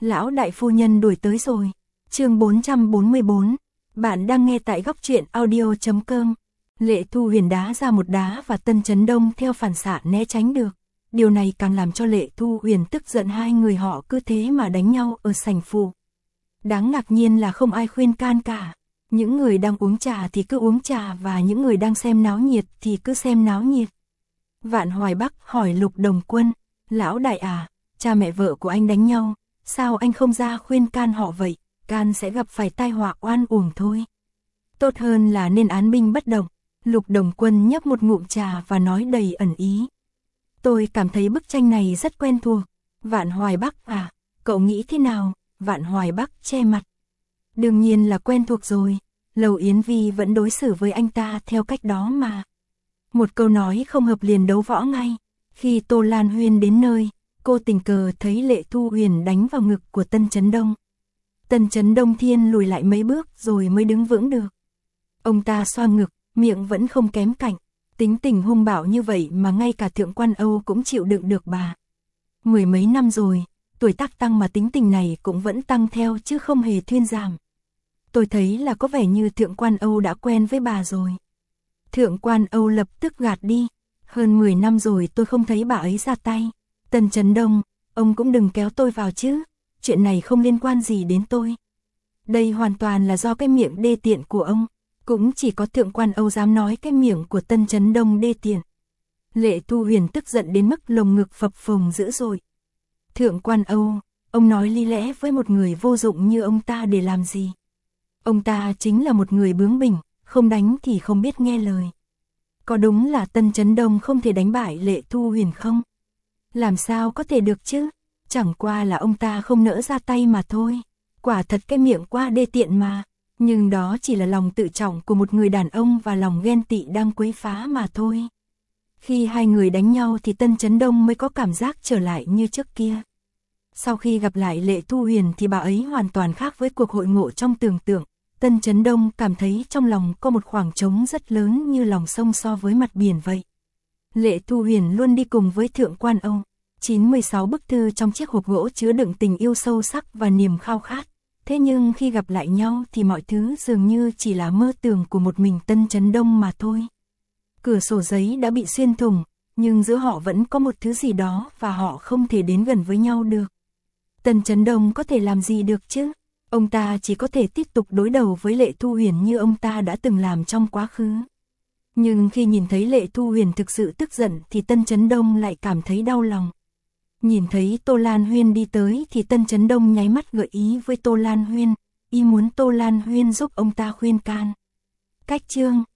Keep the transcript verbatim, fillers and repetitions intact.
Lão đại phu nhân đuổi tới rồi. Chương bốn trăm bốn mươi bốn. Bạn đang nghe tại góc truyện audio chấm com. Lệ Thu Huyền đá ra một đá và Tân Chấn Đông theo phản xạ né tránh được. Điều này càng làm cho Lệ Thu Huyền tức giận, hai người họ cứ thế mà đánh nhau ở sảnh phủ. Đáng ngạc nhiên là không ai khuyên can cả. Những người đang uống trà thì cứ uống trà và những người đang xem náo nhiệt thì cứ xem náo nhiệt. Vạn Hoài Bắc hỏi Lục Đồng Quân, lão đại à, cha mẹ vợ của anh đánh nhau, sao anh không ra khuyên can họ vậy, can sẽ gặp phải tai họa oan uổng thôi. Tốt hơn là nên án binh bất động. Lục Đồng Quân nhấp một ngụm trà và nói đầy ẩn ý. Tôi cảm thấy bức tranh này rất quen thuộc. Vạn Hoài Bắc à, cậu nghĩ thế nào? Vạn Hoài Bắc che mặt. Đương nhiên là quen thuộc rồi, Lầu Yến Vi vẫn đối xử với anh ta theo cách đó mà. Một câu nói không hợp liền đấu võ ngay. Khi Tô Lan Huyên đến nơi, cô tình cờ thấy Lệ Thu Huyền đánh vào ngực của Tân Chấn Đông. Tân Chấn Đông Thiên lùi lại mấy bước rồi mới đứng vững được. Ông ta xoa ngực, miệng vẫn không kém cạnh. Tính tình hung bạo như vậy mà ngay cả Thượng quan Âu cũng chịu đựng được bà. Mười mấy năm rồi, tuổi tác tăng mà tính tình này cũng vẫn tăng theo chứ không hề thuyên giảm. Tôi thấy là có vẻ như Thượng quan Âu đã quen với bà rồi. Thượng quan Âu lập tức gạt đi. Hơn mười năm rồi tôi không thấy bà ấy ra tay. Tân Chấn Đông, ông cũng đừng kéo tôi vào chứ. Chuyện này không liên quan gì đến tôi. Đây hoàn toàn là do cái miệng đê tiện của ông. Cũng chỉ có Thượng quan Âu dám nói cái miệng của Tân Chấn Đông đê tiện. Lệ Thu Huyền tức giận đến mức lồng ngực phập phồng dữ dội. Thượng quan Âu, ông nói lý lẽ với một người vô dụng như ông ta để làm gì? Ông ta chính là một người bướng bỉnh, không đánh thì không biết nghe lời. Có đúng là Tân Chấn Đông không thể đánh bại Lệ Thu Huyền không? Làm sao có thể được chứ? Chẳng qua là ông ta không nỡ ra tay mà thôi. Quả thật cái miệng quá đê tiện mà. Nhưng đó chỉ là lòng tự trọng của một người đàn ông và lòng ghen tị đang quấy phá mà thôi. Khi hai người đánh nhau thì Tân Chấn Đông mới có cảm giác trở lại như trước kia. Sau khi gặp lại Lệ Thu Huyền thì bà ấy hoàn toàn khác với cuộc hội ngộ trong tưởng tượng. Tân Chấn Đông cảm thấy trong lòng có một khoảng trống rất lớn như lòng sông so với mặt biển vậy. Lệ Thu Huyền luôn đi cùng với Thượng quan Âu. chín mươi sáu bức thư trong chiếc hộp gỗ chứa đựng tình yêu sâu sắc và niềm khao khát. Thế nhưng khi gặp lại nhau thì mọi thứ dường như chỉ là mơ tưởng của một mình Tân Chấn Đông mà thôi. Cửa sổ giấy đã bị xuyên thủng, nhưng giữa họ vẫn có một thứ gì đó và họ không thể đến gần với nhau được. Tân Chấn Đông có thể làm gì được chứ? Ông ta chỉ có thể tiếp tục đối đầu với Lệ Thu Huyền như ông ta đã từng làm trong quá khứ. Nhưng khi nhìn thấy Lệ Thu Huyền thực sự tức giận thì Tân Chấn Đông lại cảm thấy đau lòng. Nhìn thấy Tô Lan Huyên đi tới thì Tân Chấn Đông nháy mắt gợi ý với Tô Lan Huyên, y muốn Tô Lan Huyên giúp ông ta khuyên can. Cách chương